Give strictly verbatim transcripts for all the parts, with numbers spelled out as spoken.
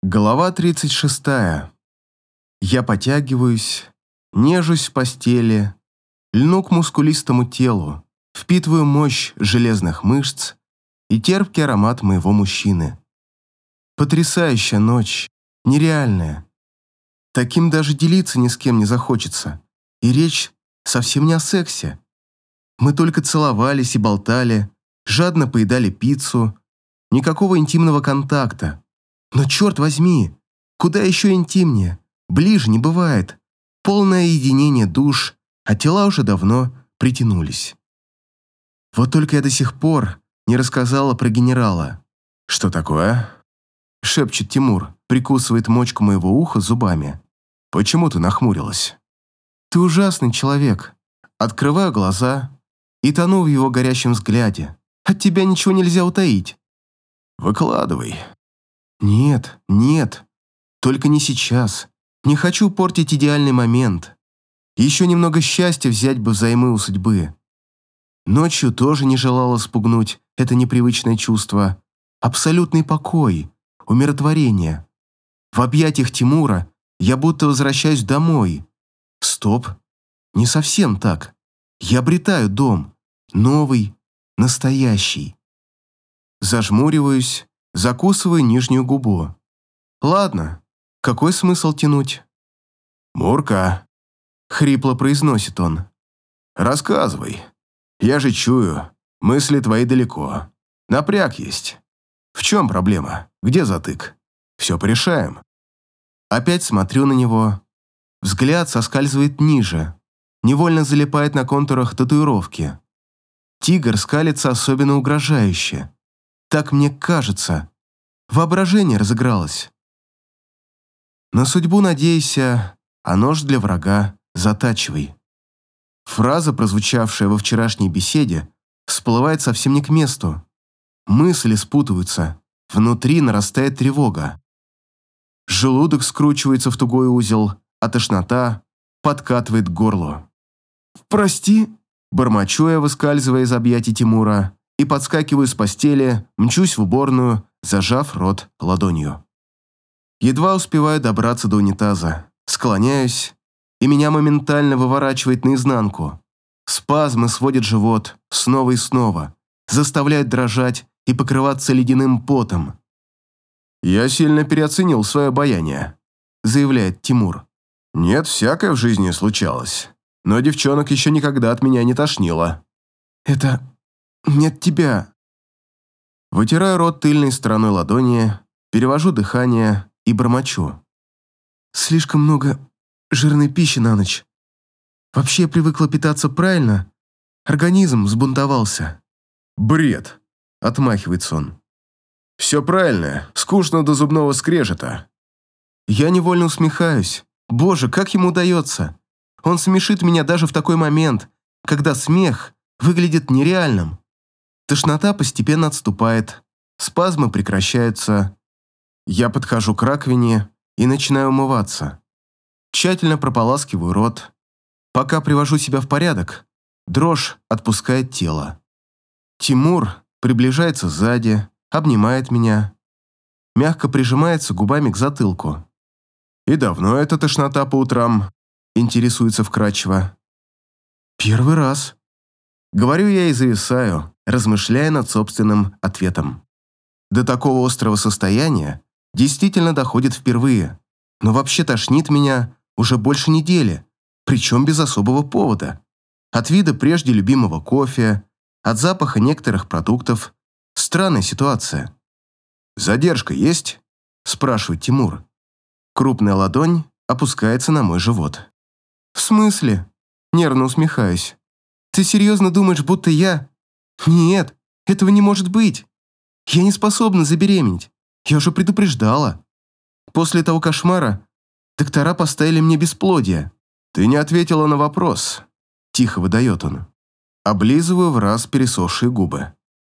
Глава тридцать шестая. Я потягиваюсь, нежусь в постели, льну к мускулистому телу, впитываю мощь железных мышц и терпкий аромат моего мужчины. Потрясающая ночь, нереальная. Таким даже делиться ни с кем не захочется. И речь совсем не о сексе. Мы только целовались и болтали, жадно поедали пиццу, никакого интимного контакта. Но черт возьми, куда еще интимнее, ближе не бывает. Полное единение душ, а тела уже давно притянулись. Вот только я до сих пор не рассказала про генерала. «Что такое?» — шепчет Тимур, прикусывает мочку моего уха зубами. «Почему ты нахмурилась?» «Ты ужасный человек». Открываю глаза и тону в его горящем взгляде. От тебя ничего нельзя утаить. «Выкладывай». «Нет, нет, только не сейчас. Не хочу портить идеальный момент. Еще немного счастья взять бы взаймы у судьбы. Ночью тоже не желала спугнуть это непривычное чувство. Абсолютный покой, умиротворение. В объятиях Тимура я будто возвращаюсь домой. Стоп, не совсем так. Я обретаю дом, новый, настоящий. Зажмуриваюсь, закусываю нижнюю губу. Ладно, какой смысл тянуть? «Мурка», — хрипло произносит он. «Рассказывай. Я же чую, мысли твои далеко. Напряг есть. В чем проблема? Где затык? Все порешаем». Опять смотрю на него. Взгляд соскальзывает ниже. Невольно залипает на контурах татуировки. Тигр скалится особенно угрожающе. Так мне кажется. Воображение разыгралось. На судьбу надейся, а нож для врага затачивай. Фраза, прозвучавшая во вчерашней беседе, всплывает совсем не к месту. Мысли спутываются, внутри нарастает тревога. Желудок скручивается в тугой узел, а тошнота подкатывает к горлу. «Прости», — бормочу я, выскальзывая из объятий Тимура, и подскакиваю с постели, мчусь в уборную, зажав рот ладонью. Едва успеваю добраться до унитаза, склоняюсь, и меня моментально выворачивает наизнанку. Спазмы сводят живот снова и снова, заставляют дрожать и покрываться ледяным потом. «Я сильно переоценил свое обаяние», — заявляет Тимур. «Нет, всякое в жизни случалось, но девчонок еще никогда от меня не тошнило». «Это не от тебя». Вытираю рот тыльной стороной ладони, перевожу дыхание и бормочу. «Слишком много жирной пищи на ночь. Вообще привыкла питаться правильно. Организм взбунтовался». «Бред», — отмахивается он. «Все правильно, скучно до зубного скрежета». Я невольно усмехаюсь. Боже, как ему удается. Он смешит меня даже в такой момент, когда смех выглядит нереальным. Тошнота постепенно отступает, спазмы прекращаются. Я подхожу к раковине и начинаю умываться. Тщательно прополаскиваю рот. Пока привожу себя в порядок, дрожь отпускает тело. Тимур приближается сзади, обнимает меня, мягко прижимается губами к затылку. «И давно эта тошнота по утрам?» – интересуется вкрадчиво. «Первый раз». Говорю я и зависаю, размышляя над собственным ответом. До такого острого состояния действительно доходит впервые, но вообще тошнит меня уже больше недели, причем без особого повода. От вида прежде любимого кофе, от запаха некоторых продуктов. Странная ситуация. «Задержка есть?» – спрашивает Тимур. Крупная ладонь опускается на мой живот. «В смысле?» – нервно усмехаюсь. «Ты серьезно думаешь, будто я...» «Нет, этого не может быть. Я не способна забеременеть. Я уже предупреждала. После того кошмара доктора поставили мне бесплодие». «Ты не ответила на вопрос», – тихо выдает он. Облизываю в раз пересохшие губы.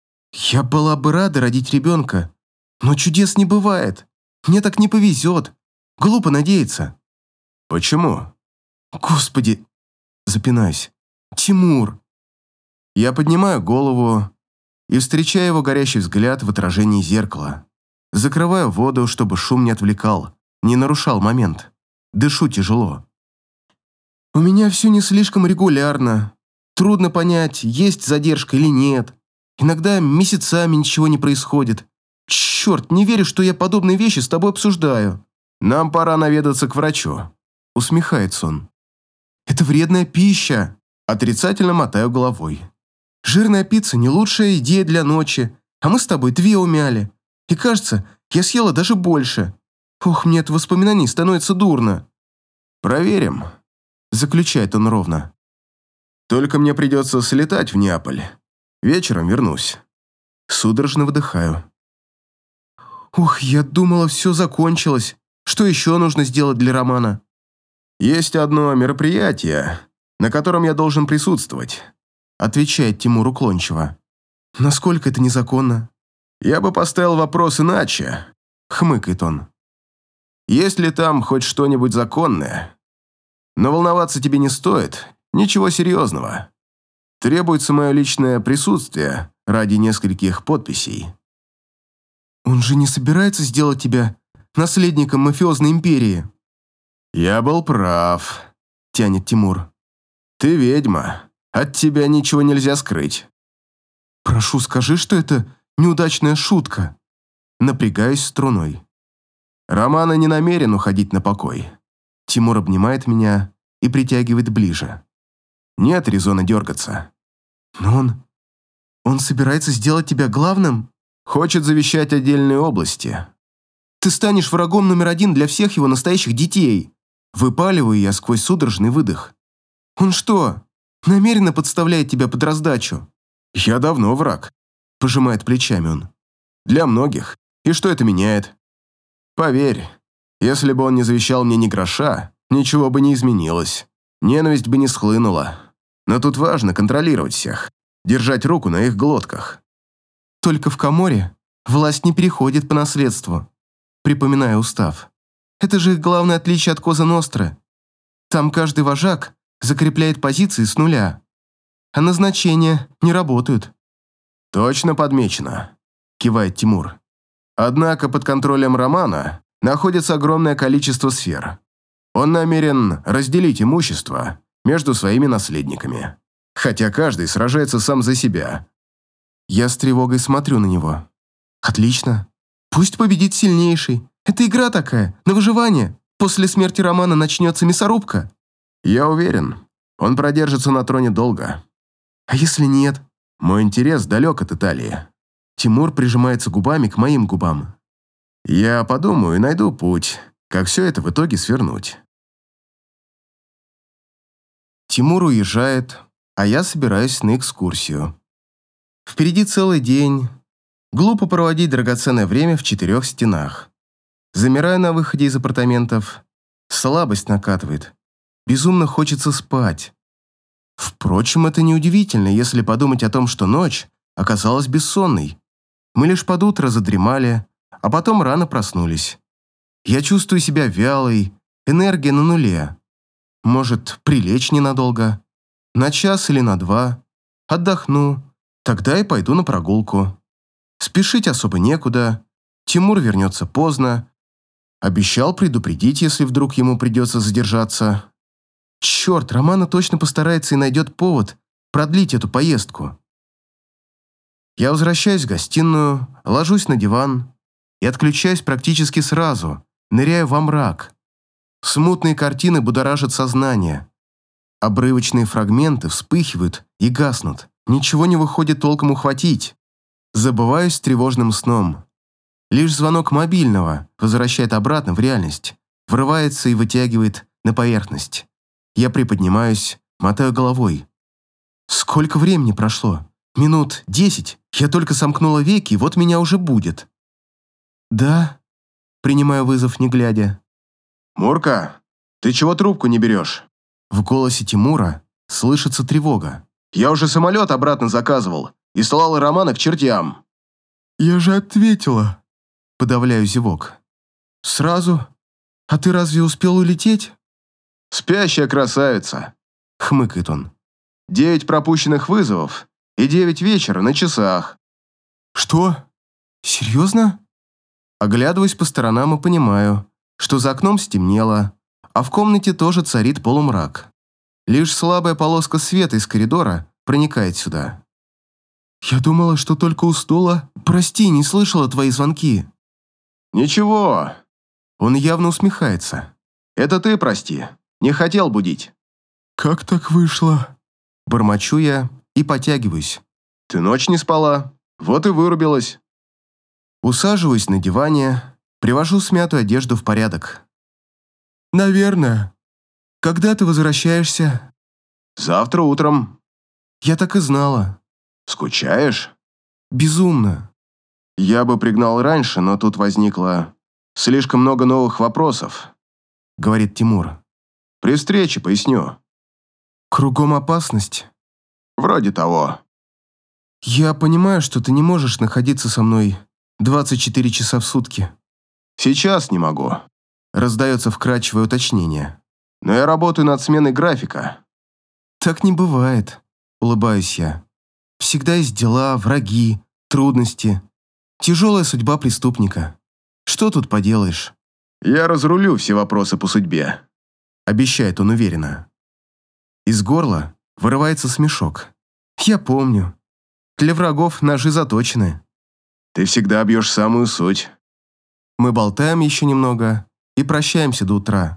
«Я была бы рада родить ребенка, но чудес не бывает. Мне так не повезет. Глупо надеяться». «Почему?» «Господи!» – запинаюсь. «Тимур!» Я поднимаю голову и встречаю его горящий взгляд в отражении зеркала. Закрываю воду, чтобы шум не отвлекал, не нарушал момент. Дышу тяжело. У меня все не слишком регулярно. Трудно понять, есть задержка или нет. Иногда месяцами ничего не происходит. Черт, не верю, что я подобные вещи с тобой обсуждаю. Нам пора наведаться к врачу. Усмехается он. Это вредная пища. Отрицательно мотаю головой. Жирная пицца не лучшая идея для ночи, а мы с тобой две умяли. И кажется, я съела даже больше. Ох, мне от воспоминаний становится дурно. Проверим, заключает он ровно. Только мне придется слетать в Неаполь. Вечером вернусь. Судорожно выдыхаю. Ух, я думала, все закончилось. Что еще нужно сделать для романа? Есть одно мероприятие, на котором я должен присутствовать, отвечает Тимур уклончиво. Насколько это незаконно? Я бы поставил вопрос иначе, хмыкает он. Есть ли там хоть что-нибудь законное? Но волноваться тебе не стоит, ничего серьезного. Требуется мое личное присутствие ради нескольких подписей. Он же не собирается сделать тебя наследником мафиозной империи? Я был прав, тянет Тимур. Ты ведьма, от тебя ничего нельзя скрыть. Прошу, скажи, что это неудачная шутка. Напрягаюсь струной. Романа не намерен уходить на покой. Тимур обнимает меня и притягивает ближе. Нет резона дергаться. Но он... Он собирается сделать тебя главным? Хочет завещать отдельные области. Ты станешь врагом номер один для всех его настоящих детей. Выпаливаю я сквозь судорожный выдох. Он что, намеренно подставляет тебя под раздачу? Я давно враг. Пожимает плечами он. Для многих. И что это меняет? Поверь, если бы он не завещал мне ни гроша, ничего бы не изменилось. Ненависть бы не схлынула. Но тут важно контролировать всех. Держать руку на их глотках. Только в Каморре власть не переходит по наследству. Припоминаю устав. Это же их главное отличие от Коза Ностры. Там каждый вожак закрепляет позиции с нуля. А назначения не работают. Точно подмечено, кивает Тимур. Однако под контролем Романа находится огромное количество сфер. Он намерен разделить имущество между своими наследниками. Хотя каждый сражается сам за себя. Я с тревогой смотрю на него. Отлично. Пусть победит сильнейший. Это игра такая, на выживание. После смерти Романа начнется мясорубка. Я уверен, он продержится на троне долго. А если нет? Мой интерес далек от Италии. Тимур прижимается губами к моим губам. Я подумаю и найду путь, как все это в итоге свернуть. Тимур уезжает, а я собираюсь на экскурсию. Впереди целый день. Глупо проводить драгоценное время в четырех стенах. Замираю на выходе из апартаментов. Слабость накатывает. Безумно хочется спать. Впрочем, это неудивительно, если подумать о том, что ночь оказалась бессонной. Мы лишь под утро задремали, а потом рано проснулись. Я чувствую себя вялой, энергия на нуле. Может, прилечь ненадолго? На час или на два? Отдохну. Тогда и пойду на прогулку. Спешить особо некуда. Тимур вернется поздно. Обещал предупредить, если вдруг ему придется задержаться. Черт, Романа точно постарается и найдет повод продлить эту поездку. Я возвращаюсь в гостиную, ложусь на диван и отключаюсь практически сразу, ныряю во мрак. Смутные картины будоражат сознание. Обрывочные фрагменты вспыхивают и гаснут. Ничего не выходит толком ухватить. Забываюсь тревожным сном. Лишь звонок мобильного возвращает обратно в реальность, врывается и вытягивает на поверхность. Я приподнимаюсь, мотаю головой. Сколько времени прошло? Минут десять. Я только сомкнула веки, вот меня уже будет. Да, принимаю вызов, не глядя. «Мурка, ты чего трубку не берешь?» В голосе Тимура слышится тревога. «Я уже самолет обратно заказывал и слал Романа к чертям». «Я же ответила», — подавляю зевок. «Сразу? А ты разве успел улететь?» «Спящая красавица», — хмыкает он. «Девять пропущенных вызовов и девять вечера на часах». «Что? Серьезно?» Оглядываюсь по сторонам и понимаю, что за окном стемнело, а в комнате тоже царит полумрак. Лишь слабая полоска света из коридора проникает сюда. «Я думала, что только уснула. Прости, не слышала твои звонки». «Ничего». Он явно усмехается. «Это ты прости. Не хотел будить». «Как так вышло?» Бормочу я и потягиваюсь. «Ты ночь не спала, вот и вырубилась». Усаживаюсь на диване, привожу смятую одежду в порядок. «Наверное. Когда ты возвращаешься?» «Завтра утром». «Я так и знала». «Скучаешь?» «Безумно». «Я бы пригнал раньше, но тут возникло слишком много новых вопросов», — говорит Тимур. «При встрече поясню». «Кругом опасность?» «Вроде того». «Я понимаю, что ты не можешь находиться со мной двадцать четыре часа в сутки». «Сейчас не могу», — раздается вкрадчивое уточнение. «Но я работаю над сменой графика». «Так не бывает», — улыбаюсь я. «Всегда есть дела, враги, трудности. Тяжелая судьба преступника. Что тут поделаешь?» «Я разрулю все вопросы по судьбе», — обещает он уверенно. Из горла вырывается смешок. «Я помню. Для врагов ножи заточены». «Ты всегда бьешь самую суть». Мы болтаем еще немного и прощаемся до утра.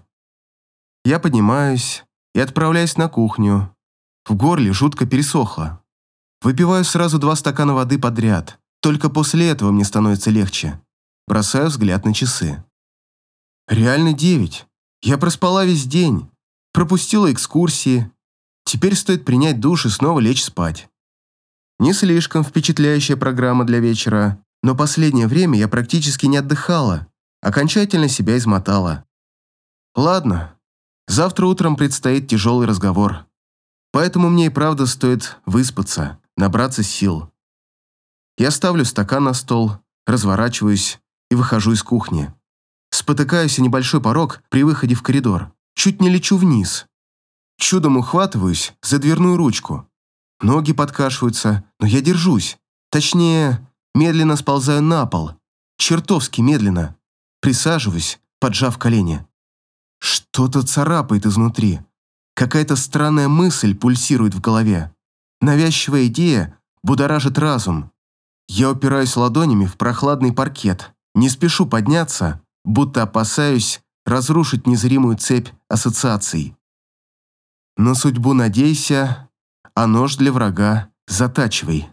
Я поднимаюсь и отправляюсь на кухню. В горле жутко пересохло. Выпиваю сразу два стакана воды подряд. Только после этого мне становится легче. Бросаю взгляд на часы. Реально девять. Я проспала весь день. Пропустила экскурсии. Теперь стоит принять душ и снова лечь спать. Не слишком впечатляющая программа для вечера, но последнее время я практически не отдыхала, окончательно себя измотала. Ладно, завтра утром предстоит тяжелый разговор, поэтому мне и правда стоит выспаться, набраться сил. Я ставлю стакан на стол, разворачиваюсь и выхожу из кухни. Спотыкаюсь о небольшой порог при выходе в коридор, чуть не лечу вниз. Чудом ухватываюсь за дверную ручку. Ноги подкашиваются, но я держусь. Точнее, медленно сползаю на пол. Чертовски медленно. Присаживаюсь, поджав колени. Что-то царапает изнутри. Какая-то странная мысль пульсирует в голове. Навязчивая идея будоражит разум. Я упираюсь ладонями в прохладный паркет. Не спешу подняться, будто опасаюсь разрушить незримую цепь ассоциаций. На судьбу надейся, а нож для врага затачивай.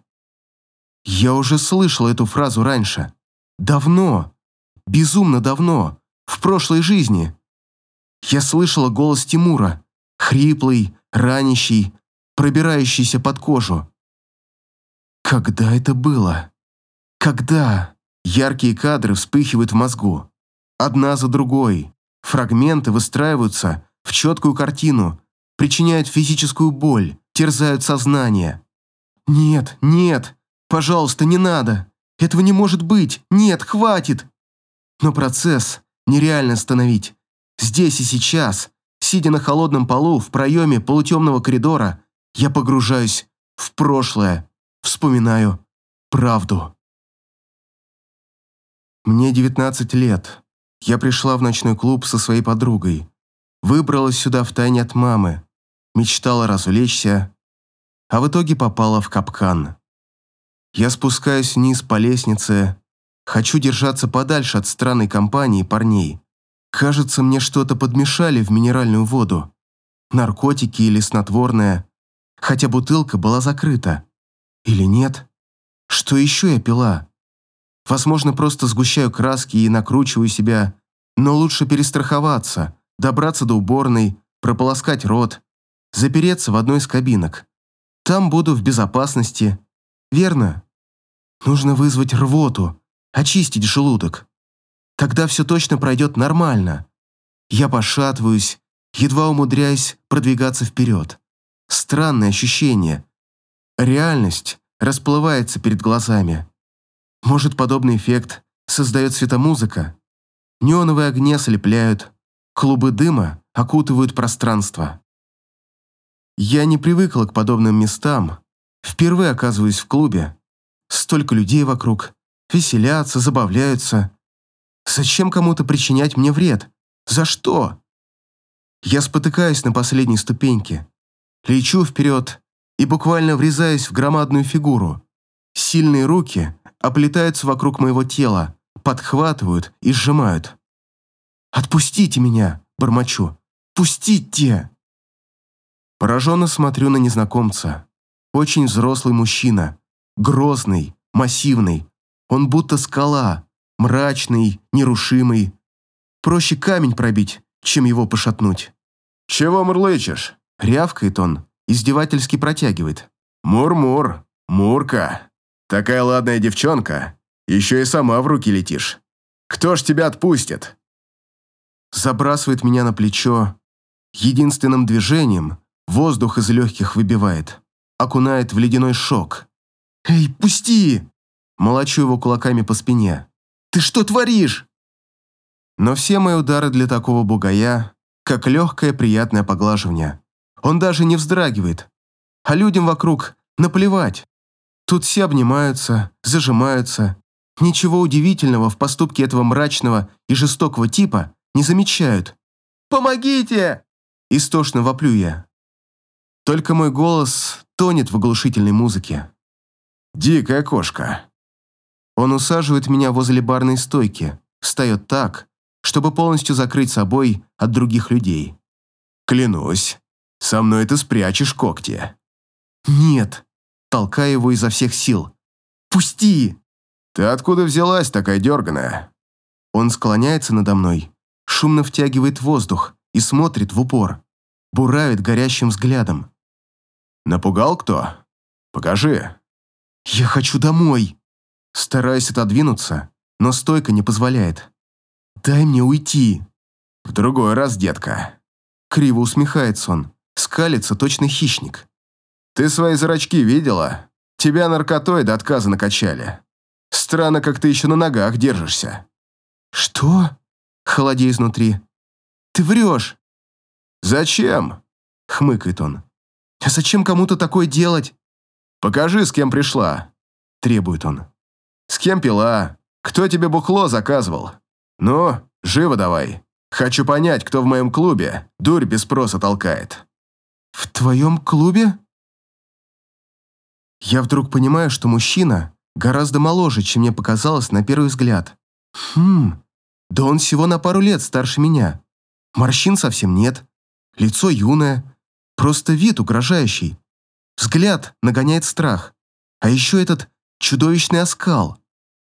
Я уже слышал эту фразу раньше. Давно. Безумно давно. В прошлой жизни. Я слышала голос Тимура. Хриплый, ранящий, пробирающийся под кожу. Когда это было? Когда? Яркие кадры вспыхивают в мозгу. Одна за другой. Фрагменты выстраиваются в четкую картину, причиняют физическую боль, терзают сознание. Нет, нет, пожалуйста, не надо. Этого не может быть. Нет, хватит. Но процесс нереально остановить. Здесь и сейчас, сидя на холодном полу в проеме полутемного коридора, я погружаюсь в прошлое, вспоминаю правду. Мне девятнадцать лет. Я пришла в ночной клуб со своей подругой. Выбралась сюда втайне от мамы. Мечтала развлечься, а в итоге попала в капкан. Я спускаюсь вниз по лестнице, хочу держаться подальше от странной компании парней. Кажется, мне что-то подмешали в минеральную воду. Наркотики или снотворное, хотя бутылка была закрыта. Или нет? Что еще я пила? Возможно, просто сгущаю краски и накручиваю себя, но лучше перестраховаться, добраться до уборной, прополоскать рот, запереться в одной из кабинок. Там буду в безопасности. Верно? Нужно вызвать рвоту, очистить желудок. Тогда все точно пройдет нормально. Я пошатываюсь, едва умудряюсь продвигаться вперед. Странное ощущение. Реальность расплывается перед глазами. Может, подобный эффект создает светомузыка? Неоновые огни ослепляют, клубы дыма окутывают пространство. Я не привыкла к подобным местам. Впервые оказываюсь в клубе. Столько людей вокруг. Веселятся, забавляются. Зачем кому-то причинять мне вред? За что? Я спотыкаюсь на последней ступеньке, лечу вперед и буквально врезаюсь в громадную фигуру. Сильные руки оплетаются вокруг моего тела, подхватывают и сжимают. «Отпустите меня!» – бормочу. «Пустите!» Пораженно смотрю на незнакомца. Очень взрослый мужчина, грозный, массивный. Он будто скала, мрачный, нерушимый. Проще камень пробить, чем его пошатнуть. «Чего мурлычешь?» — рявкает он, издевательски протягивает. «Мур-мур, Мурка, такая ладная девчонка, еще и сама в руки летишь. Кто ж тебя отпустит?» Забрасывает меня на плечо. Единственным движением воздух из легких выбивает, окунает в ледяной шок. «Эй, пусти!» Молочу его кулаками по спине. «Ты что творишь?» Но все мои удары для такого бугая, как легкое приятное поглаживание. Он даже не вздрагивает. А людям вокруг наплевать. Тут все обнимаются, зажимаются. Ничего удивительного в поступке этого мрачного и жестокого типа не замечают. «Помогите!» Истошно воплю я. Только мой голос тонет в оглушительной музыке. «Дикая кошка». Он усаживает меня возле барной стойки, встает так, чтобы полностью закрыть собой от других людей. «Клянусь, со мной ты спрячешь когти». «Нет», толкаю его изо всех сил. «Пусти!» «Ты откуда взялась такая дерганая?» Он склоняется надо мной, шумно втягивает воздух и смотрит в упор, буравит горящим взглядом. «Напугал кто? Покажи». «Я хочу домой!» Стараюсь отодвинуться, но стойка не позволяет. «Дай мне уйти!» «В другой раз, детка». Криво усмехается он, скалится точно хищник. «Ты свои зрачки видела? Тебя наркотой до отказа накачали. Странно, как ты еще на ногах держишься». «Что?» Холодею изнутри. «Ты врешь!» «Зачем?» — хмыкает он. «А зачем кому-то такое делать?» «Покажи, с кем пришла», — требует он. «С кем пила? Кто тебе бухло заказывал? Ну, живо давай. Хочу понять, кто в моем клубе дурь без спроса толкает». «В твоем клубе?» Я вдруг понимаю, что мужчина гораздо моложе, чем мне показалось на первый взгляд. Хм, да он всего на пару лет старше меня. Морщин совсем нет, лицо юное, просто вид угрожающий. Взгляд нагоняет страх, а еще этот чудовищный оскал.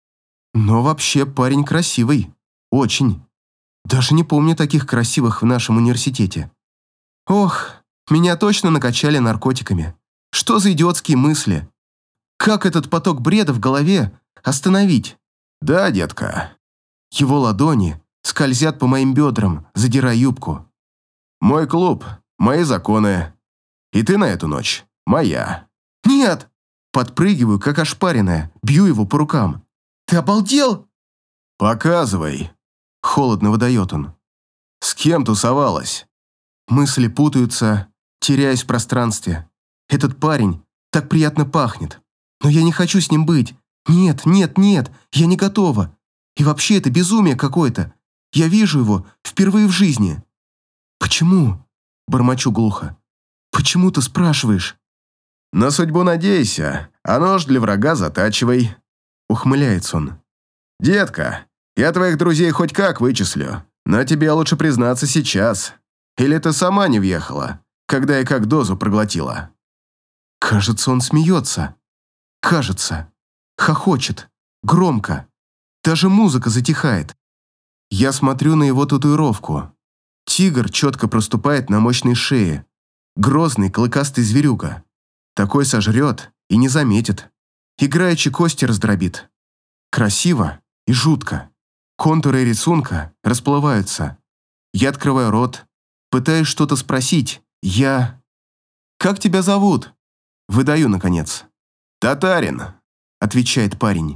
Но вообще парень красивый, очень. Даже не помню таких красивых в нашем университете. Ох, меня точно накачали наркотиками. Что за идиотские мысли? Как этот поток бреда в голове остановить? «Да, детка». Его ладони скользят по моим бедрам, задирая юбку. «Мой клуб, мои законы. И ты на эту ночь моя». «Нет!» Подпрыгиваю, как ошпаренная, бью его по рукам. «Ты обалдел?» «Показывай», — холодно выдает он. «С кем тусовалась?» Мысли путаются, теряясь в пространстве. Этот парень так приятно пахнет. Но я не хочу с ним быть. Нет, нет, нет, я не готова. И вообще это безумие какое-то. Я вижу его впервые в жизни. «Почему?» – бормочу глухо. «Почему ты спрашиваешь?» «На судьбу надейся, а нож для врага затачивай», — ухмыляется он. «Детка, я твоих друзей хоть как вычислю, но тебе лучше признаться сейчас. Или ты сама не въехала, когда и как дозу проглотила?» Кажется, он смеется. Кажется. Хохочет. Громко. Даже музыка затихает. Я смотрю на его татуировку. Тигр четко проступает на мощной шее. Грозный, клыкастый зверюга. Такой сожрет и не заметит. Играючи кости раздробит. Красиво и жутко. Контуры рисунка расплываются. Я открываю рот, пытаюсь что-то спросить. Я... «Как тебя зовут?» Выдаю, наконец. «Татарин», — отвечает парень.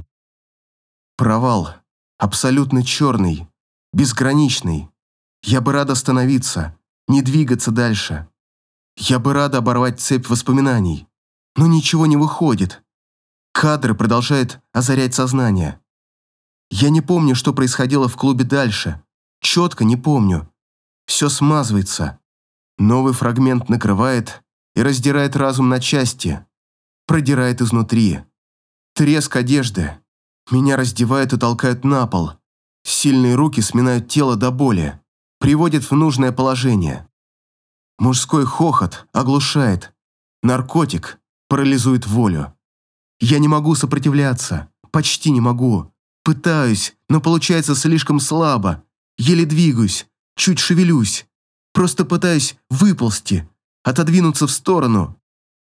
Провал. Абсолютно черный. Безграничный. Я бы рад остановиться, не двигаться дальше. Я бы рад оборвать цепь воспоминаний. Но ничего не выходит. Кадры продолжают озарять сознание. Я не помню, что происходило в клубе дальше. Четко не помню. Все смазывается. Новый фрагмент накрывает и раздирает разум на части. Продирает изнутри. Треск одежды. Меня раздевают и толкают на пол. Сильные руки сминают тело до боли. Приводят в нужное положение. Мужской хохот оглушает. Наркотик парализует волю. Я не могу сопротивляться. Почти не могу. Пытаюсь, но получается слишком слабо. Еле двигаюсь, чуть шевелюсь. Просто пытаюсь выползти, отодвинуться в сторону.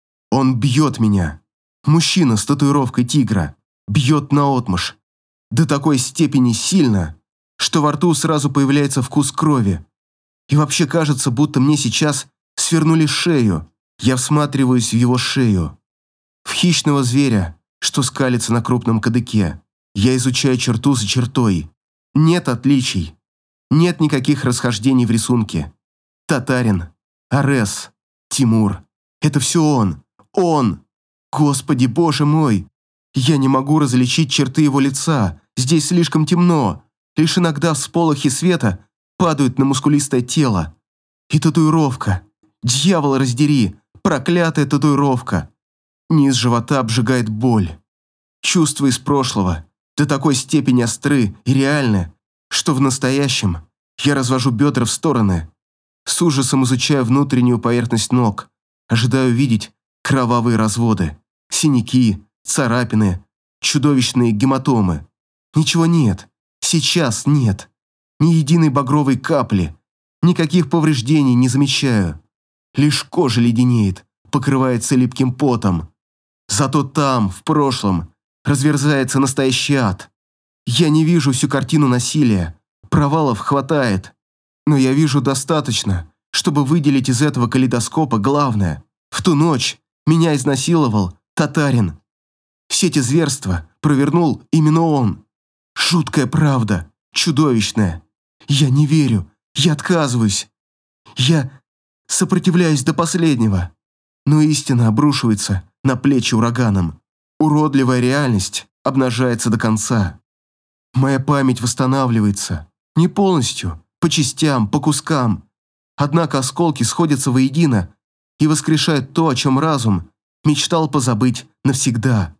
Он бьет меня. Мужчина с татуировкой тигра. Бьет наотмашь. До такой степени сильно, что во рту сразу появляется вкус крови. И вообще кажется, будто мне сейчас свернули шею. Я всматриваюсь в его шею. В хищного зверя, что скалится на крупном кадыке. Я изучаю черту за чертой. Нет отличий. Нет никаких расхождений в рисунке. Татарин, Арес, Тимур. Это все он. Он. Господи, боже мой. Я не могу различить черты его лица. Здесь слишком темно. Лишь иногда всполохи света падают на мускулистое тело. И татуировка. Дьявол раздери. Проклятая татуировка. Низ живота обжигает боль. Чувства из прошлого до такой степени остры и реальны, что в настоящем я развожу бедра в стороны, с ужасом изучаю внутреннюю поверхность ног, ожидаю видеть кровавые разводы, синяки, царапины, чудовищные гематомы. Ничего нет, сейчас нет, ни единой багровой капли, никаких повреждений не замечаю. Лишь кожа леденеет, покрывается липким потом. Зато там, в прошлом, разверзается настоящий ад. Я не вижу всю картину насилия, провалов хватает, но я вижу достаточно, чтобы выделить из этого калейдоскопа главное. В ту ночь меня изнасиловал татарин. Все эти зверства провернул именно он. Жуткая правда, чудовищная. Я не верю, я отказываюсь. Я сопротивляюсь до последнего. Но истина обрушивается на плечи ураганом. Уродливая реальность обнажается до конца. Моя память восстанавливается. Не полностью, по частям, по кускам. Однако осколки сходятся воедино и воскрешают то, о чем разум мечтал позабыть навсегда.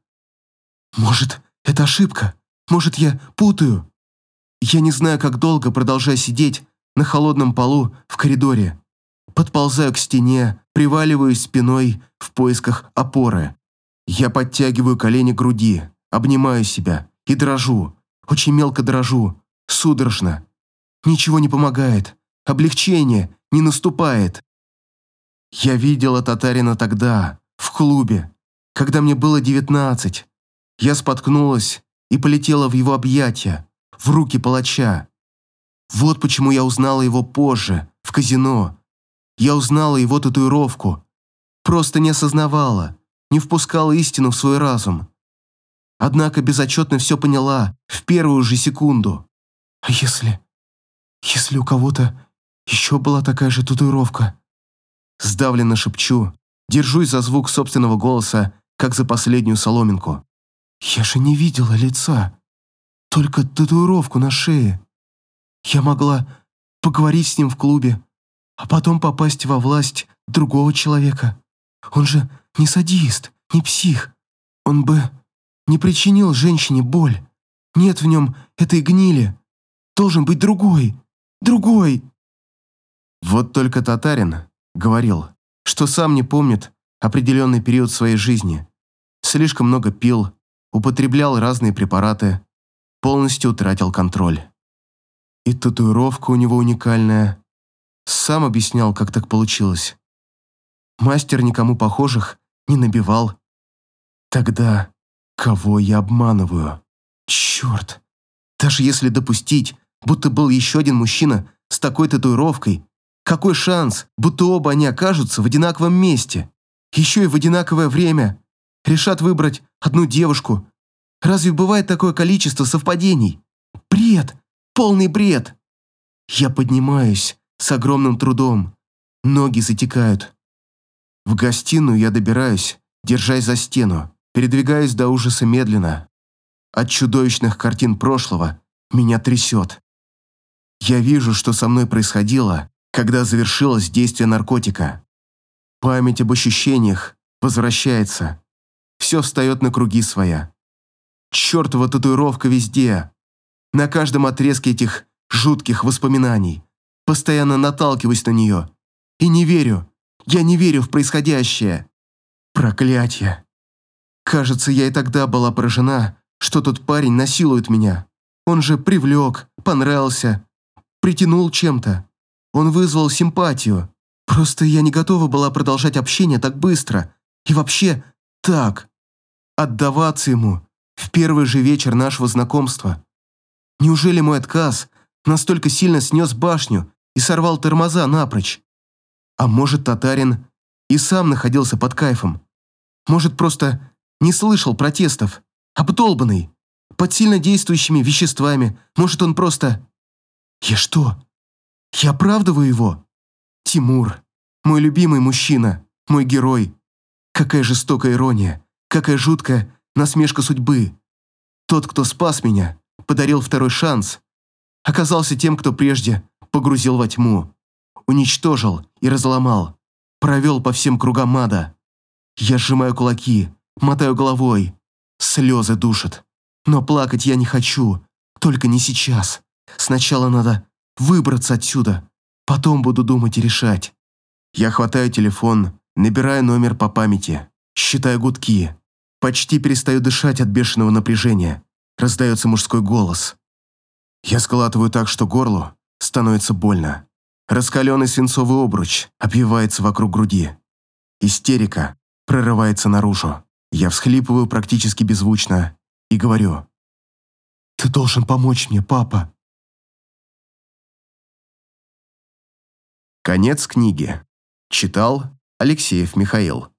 Может, это ошибка? Может, я путаю? Я не знаю, как долго продолжаю сидеть на холодном полу в коридоре. Подползаю к стене, приваливаюсь спиной в поисках опоры. Я подтягиваю колени к груди, обнимаю себя и дрожу, очень мелко дрожу, судорожно. Ничего не помогает, облегчение не наступает. Я видела татарина тогда, в клубе, когда мне было девятнадцать. Я споткнулась и полетела в его объятия, в руки палача. Вот почему я узнала его позже, в казино. Я узнала его татуировку, просто не осознавала, не впускала истину в свой разум. Однако безотчетно все поняла в первую же секунду. А если... если у кого-то еще была такая же татуировка? Сдавленно шепчу, держусь за звук собственного голоса, как за последнюю соломинку. Я же не видела лица, только татуировку на шее. Я могла поговорить с ним в клубе, а потом попасть во власть другого человека. Он же не садист, не псих. Он бы не причинил женщине боль. Нет в нем этой гнили. Должен быть другой, другой. Вот только татарин говорил, что сам не помнит определенный период своей жизни. Слишком много пил, употреблял разные препараты, полностью утратил контроль. И татуировка у него уникальная. Сам объяснял, как так получилось. Мастер никому похожих не набивал. Тогда кого я обманываю? Черт! Даже если допустить, будто был еще один мужчина с такой татуировкой, какой шанс, будто оба они окажутся в одинаковом месте, еще и в одинаковое время, решат выбрать одну девушку. Разве бывает такое количество совпадений? Бред! Полный бред! Я поднимаюсь с огромным трудом. Ноги затекают. В гостиную я добираюсь, держась за стену, передвигаюсь до ужаса медленно. От чудовищных картин прошлого меня трясет. Я вижу, что со мной происходило, когда завершилось действие наркотика. Память об ощущениях возвращается. Все встает на круги своя. Чертова татуировка везде. На каждом отрезке этих жутких воспоминаний. Постоянно наталкиваюсь на нее. И не верю. Я не верю в происходящее. Проклятье. Кажется, я и тогда была поражена, что тот парень насилует меня. Он же привлек, понравился, притянул чем-то. Он вызвал симпатию. Просто я не готова была продолжать общение так быстро. И вообще, так. Отдаваться ему в первый же вечер нашего знакомства. Неужели мой отказ настолько сильно снес башню и сорвал тормоза напрочь? А может, татарин и сам находился под кайфом? Может, просто не слышал протестов, обдолбанный, под сильно действующими веществами? Может, он просто... Я что? Я оправдываю его? Тимур, мой любимый мужчина, мой герой. Какая жестокая ирония, какая жуткая насмешка судьбы. Тот, кто спас меня, подарил второй шанс, оказался тем, кто прежде погрузил во тьму, уничтожил и разломал, провел по всем кругам ада. Я сжимаю кулаки, мотаю головой, слезы душат. Но плакать я не хочу, только не сейчас. Сначала надо выбраться отсюда, потом буду думать и решать. Я хватаю телефон, набираю номер по памяти, считаю гудки. Почти перестаю дышать от бешеного напряжения. Раздается мужской голос. Я сглатываю так, что горлу становится больно. Раскаленный свинцовый обруч обвивается вокруг груди. Истерика прорывается наружу. Я всхлипываю практически беззвучно и говорю: «Ты должен помочь мне, папа». Конец книги. Читал Алексеев Михаил.